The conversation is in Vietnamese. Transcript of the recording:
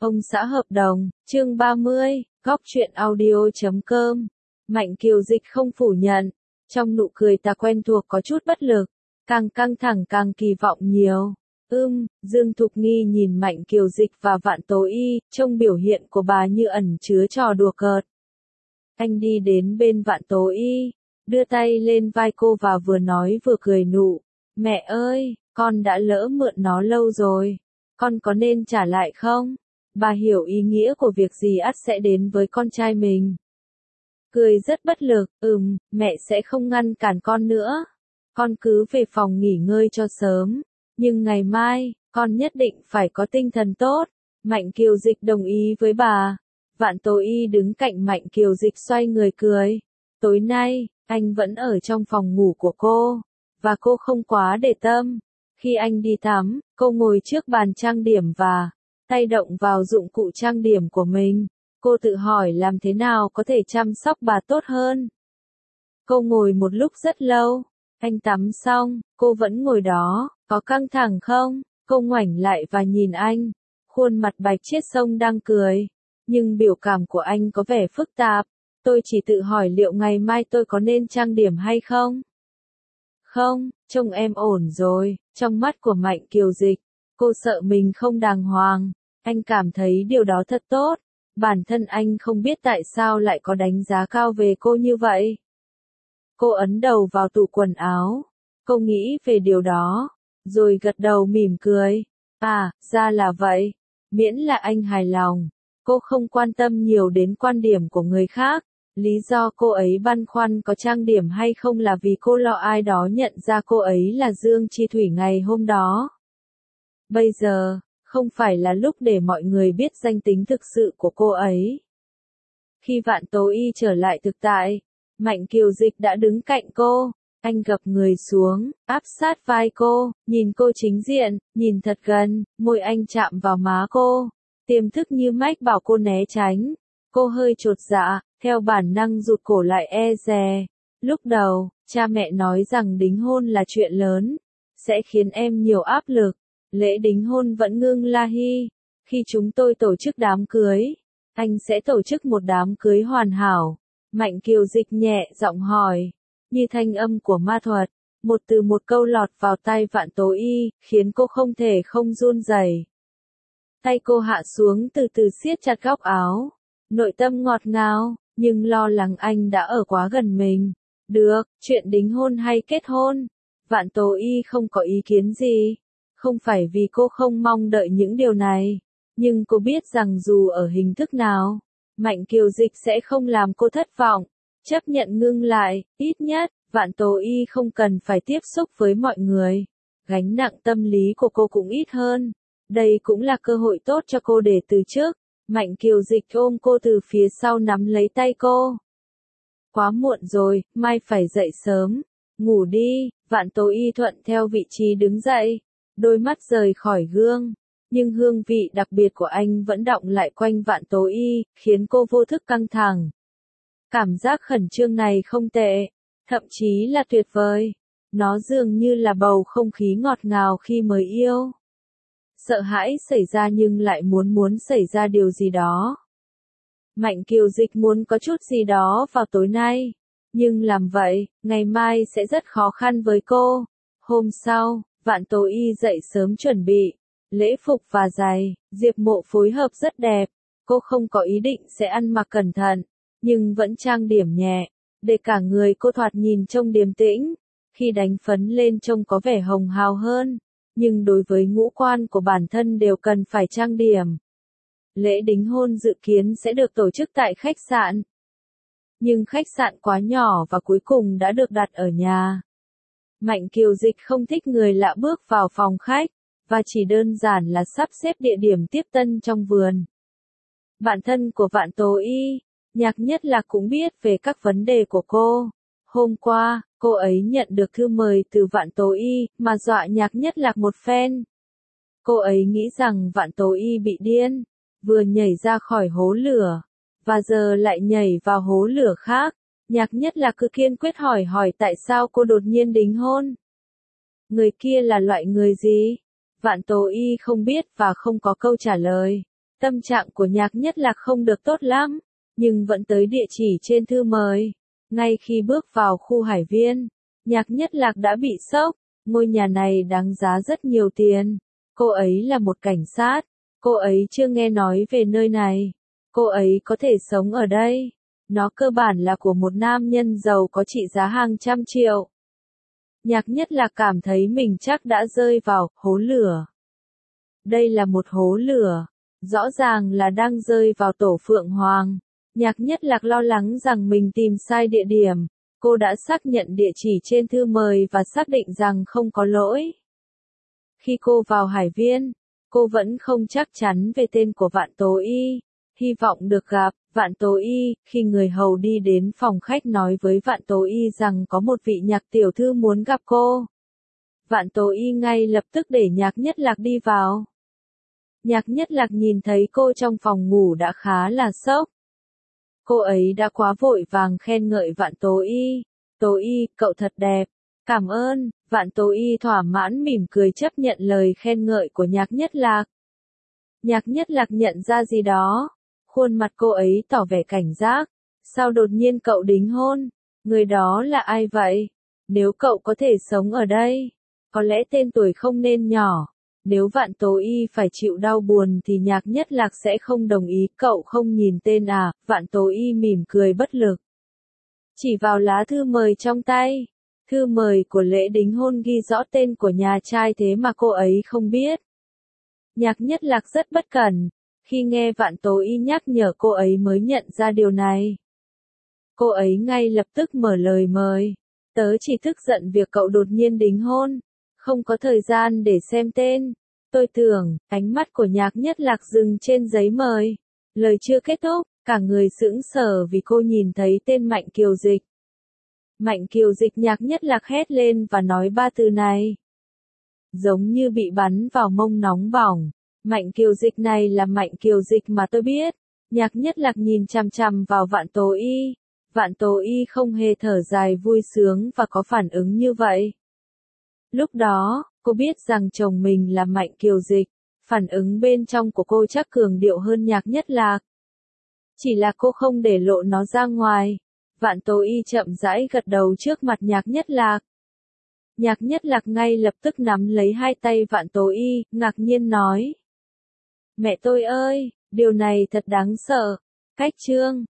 Ông xã hợp đồng, chương 30, góc truyện audio.com. Mạnh Kiều Dịch không phủ nhận, trong nụ cười ta quen thuộc có chút bất lực, càng căng thẳng càng kỳ vọng nhiều. Dương Thục Nghi nhìn Mạnh Kiều Dịch và Vạn Tố Y, trông biểu hiện của bà như ẩn chứa trò đùa cợt. Anh đi đến bên Vạn Tố Y, đưa tay lên vai cô và vừa nói vừa cười nụ. Mẹ ơi, con đã lỡ mượn nó lâu rồi, con có nên trả lại không? Bà hiểu ý nghĩa của việc gì ắt sẽ đến với con trai mình. Cười rất bất lực, mẹ sẽ không ngăn cản con nữa. Con cứ về phòng nghỉ ngơi cho sớm, nhưng ngày mai, con nhất định phải có tinh thần tốt. Mạnh Kiều Dịch đồng ý với bà. Vạn Tố Y đứng cạnh Mạnh Kiều Dịch xoay người cười. Tối nay, anh vẫn ở trong phòng ngủ của cô, và cô không quá để tâm. Khi anh đi tắm, cô ngồi trước bàn trang điểm và tay động vào dụng cụ trang điểm của mình. Cô tự hỏi làm thế nào có thể chăm sóc bà tốt hơn. Cô ngồi một lúc rất lâu. Anh tắm xong, cô vẫn ngồi đó, có căng thẳng không? Cô ngoảnh lại và nhìn anh. Khuôn mặt bạch chiết sông đang cười, nhưng biểu cảm của anh có vẻ phức tạp. Tôi chỉ tự hỏi liệu ngày mai tôi có nên trang điểm hay không? Không, trông em ổn rồi. Trong mắt của Mạnh Kiều Dịch, cô sợ mình không đàng hoàng. Anh cảm thấy điều đó thật tốt. Bản thân anh không biết tại sao lại có đánh giá cao về cô như vậy. Cô ấn đầu vào tủ quần áo. Cô nghĩ về điều đó, rồi gật đầu mỉm cười. À, ra là vậy. Miễn là anh hài lòng. Cô không quan tâm nhiều đến quan điểm của người khác. Lý do cô ấy băn khoăn có trang điểm hay không là vì cô lo ai đó nhận ra cô ấy là Dương Chi Thủy ngày hôm đó. Bây giờ, không phải là lúc để mọi người biết danh tính thực sự của cô ấy. Khi Vạn Tố Y trở lại thực tại, Mạnh Kiều Dịch đã đứng cạnh cô. Anh gập người xuống, áp sát vai cô, nhìn cô chính diện, nhìn thật gần, môi anh chạm vào má cô. Tiềm thức như mách bảo cô né tránh. Cô hơi chột dạ, theo bản năng rụt cổ lại e dè. Lúc đầu, cha mẹ nói rằng đính hôn là chuyện lớn, sẽ khiến em nhiều áp lực. Lễ đính hôn vẫn ngưng la hi. Khi chúng tôi tổ chức đám cưới, anh sẽ tổ chức một đám cưới hoàn hảo. Mạnh Kiều Dịch nhẹ giọng hỏi, như thanh âm của ma thuật, một từ một câu lọt vào tai Vạn Tố Y, khiến cô không thể không run rẩy. Tay cô hạ xuống từ từ siết chặt góc áo, nội tâm ngọt ngào, nhưng lo lắng anh đã ở quá gần mình. Được, chuyện đính hôn hay kết hôn, Vạn Tố Y không có ý kiến gì. Không phải vì cô không mong đợi những điều này, nhưng cô biết rằng dù ở hình thức nào, Mạnh Kiều Dịch sẽ không làm cô thất vọng. Chấp nhận ngưng lại, ít nhất, Vạn Tố Y không cần phải tiếp xúc với mọi người. Gánh nặng tâm lý của cô cũng ít hơn. Đây cũng là cơ hội tốt cho cô để từ chức. Mạnh Kiều Dịch ôm cô từ phía sau nắm lấy tay cô. Quá muộn rồi, mai phải dậy sớm. Ngủ đi. Vạn Tố Y thuận theo vị trí đứng dậy. Đôi mắt rời khỏi gương, nhưng hương vị đặc biệt của anh vẫn đọng lại quanh Vạn Tố Y, khiến cô vô thức căng thẳng. Cảm giác khẩn trương này không tệ, thậm chí là tuyệt vời. Nó dường như là bầu không khí ngọt ngào khi mới yêu. Sợ hãi xảy ra nhưng lại muốn xảy ra điều gì đó. Mạnh Kiều Dịch muốn có chút gì đó vào tối nay, nhưng làm vậy, ngày mai sẽ rất khó khăn với cô. Hôm sau, Vạn Tố Y dậy sớm chuẩn bị, lễ phục và giày, Diệp Mộ phối hợp rất đẹp. Cô không có ý định sẽ ăn mặc cẩn thận, nhưng vẫn trang điểm nhẹ, để cả người cô thoạt nhìn trông điềm tĩnh. Khi đánh phấn lên trông có vẻ hồng hào hơn, nhưng đối với ngũ quan của bản thân đều cần phải trang điểm. Lễ đính hôn dự kiến sẽ được tổ chức tại khách sạn. Nhưng khách sạn quá nhỏ và cuối cùng đã được đặt ở nhà. Mạnh Kiều Dịch không thích người lạ bước vào phòng khách, và chỉ đơn giản là sắp xếp địa điểm tiếp tân trong vườn. Bạn thân của Vạn Tố Y, Nhạc Nhất Lạc cũng biết về các vấn đề của cô. Hôm qua, cô ấy nhận được thư mời từ Vạn Tố Y, mà dọa Nhạc Nhất Lạc một phen. Cô ấy nghĩ rằng Vạn Tố Y bị điên, vừa nhảy ra khỏi hố lửa, và giờ lại nhảy vào hố lửa khác. Nhạc Nhất Lạc cứ kiên quyết hỏi tại sao cô đột nhiên đính hôn. Người kia là loại người gì? Vạn Tố Y không biết và không có câu trả lời. Tâm trạng của Nhạc Nhất Lạc không được tốt lắm, nhưng vẫn tới địa chỉ trên thư mời. Ngay khi bước vào khu Hải Viên, Nhạc Nhất Lạc đã bị sốc, ngôi nhà này đáng giá rất nhiều tiền. Cô ấy là một cảnh sát, cô ấy chưa nghe nói về nơi này. Cô ấy có thể sống ở đây. Nó cơ bản là của một nam nhân giàu có trị giá hàng trăm triệu. Nhạc Nhất Lạc cảm thấy mình chắc đã rơi vào hố lửa. Đây là một hố lửa, rõ ràng là đang rơi vào tổ Phượng Hoàng. Nhạc Nhất Lạc lo lắng rằng mình tìm sai địa điểm. Cô đã xác nhận địa chỉ trên thư mời và xác định rằng không có lỗi. Khi cô vào Hải Viên, cô vẫn không chắc chắn về tên của Vạn Tố Y. Hy vọng được gặp Vạn Tố Y. Khi người hầu đi đến phòng khách nói với Vạn Tố Y rằng có một vị Nhạc tiểu thư muốn gặp cô. Vạn Tố Y ngay lập tức để Nhạc Nhất Lạc đi vào. Nhạc Nhất Lạc nhìn thấy cô trong phòng ngủ đã khá là sốc. Cô ấy đã quá vội vàng khen ngợi Vạn Tố Y. Tố Y, cậu thật đẹp. Cảm ơn. Vạn Tố Y thỏa mãn mỉm cười chấp nhận lời khen ngợi của Nhạc Nhất Lạc. Nhạc Nhất Lạc nhận ra gì đó. Khuôn mặt cô ấy tỏ vẻ cảnh giác. Sao đột nhiên cậu đính hôn? Người đó là ai vậy? Nếu cậu có thể sống ở đây, có lẽ tên tuổi không nên nhỏ. Nếu Vạn Tố Y phải chịu đau buồn thì Nhạc Nhất Lạc sẽ không đồng ý. Cậu không nhìn tên à? Vạn Tố Y mỉm cười bất lực. Chỉ vào lá thư mời trong tay. Thư mời của lễ đính hôn ghi rõ tên của nhà trai thế mà cô ấy không biết. Nhạc Nhất Lạc rất bất cẩn. Khi nghe Vạn Tố Y nhắc nhở cô ấy mới nhận ra điều này. Cô ấy ngay lập tức mở lời mời. Tớ chỉ tức giận việc cậu đột nhiên đính hôn. Không có thời gian để xem tên. Tôi tưởng, ánh mắt của Nhạc Nhất Lạc dừng trên giấy mời. Lời chưa kết thúc, cả người sững sờ vì cô nhìn thấy tên Mạnh Kiều Dịch. Mạnh Kiều Dịch. Nhạc Nhất Lạc hét lên và nói ba từ này. Giống như bị bắn vào mông nóng bỏng. Mạnh Kiều Dịch này là Mạnh Kiều Dịch mà tôi biết. Nhạc Nhất Lạc nhìn chằm chằm vào Vạn Tố Y. Vạn Tố Y không hề thở dài vui sướng và có phản ứng như vậy. Lúc đó, cô biết rằng chồng mình là Mạnh Kiều Dịch. Phản ứng bên trong của cô chắc cường điệu hơn Nhạc Nhất Lạc. Chỉ là cô không để lộ nó ra ngoài. Vạn Tố Y chậm rãi gật đầu trước mặt Nhạc Nhất Lạc. Nhạc Nhất Lạc ngay lập tức nắm lấy hai tay Vạn Tố Y, ngạc nhiên nói. Mẹ tôi ơi, điều này thật đáng sợ. Cách chương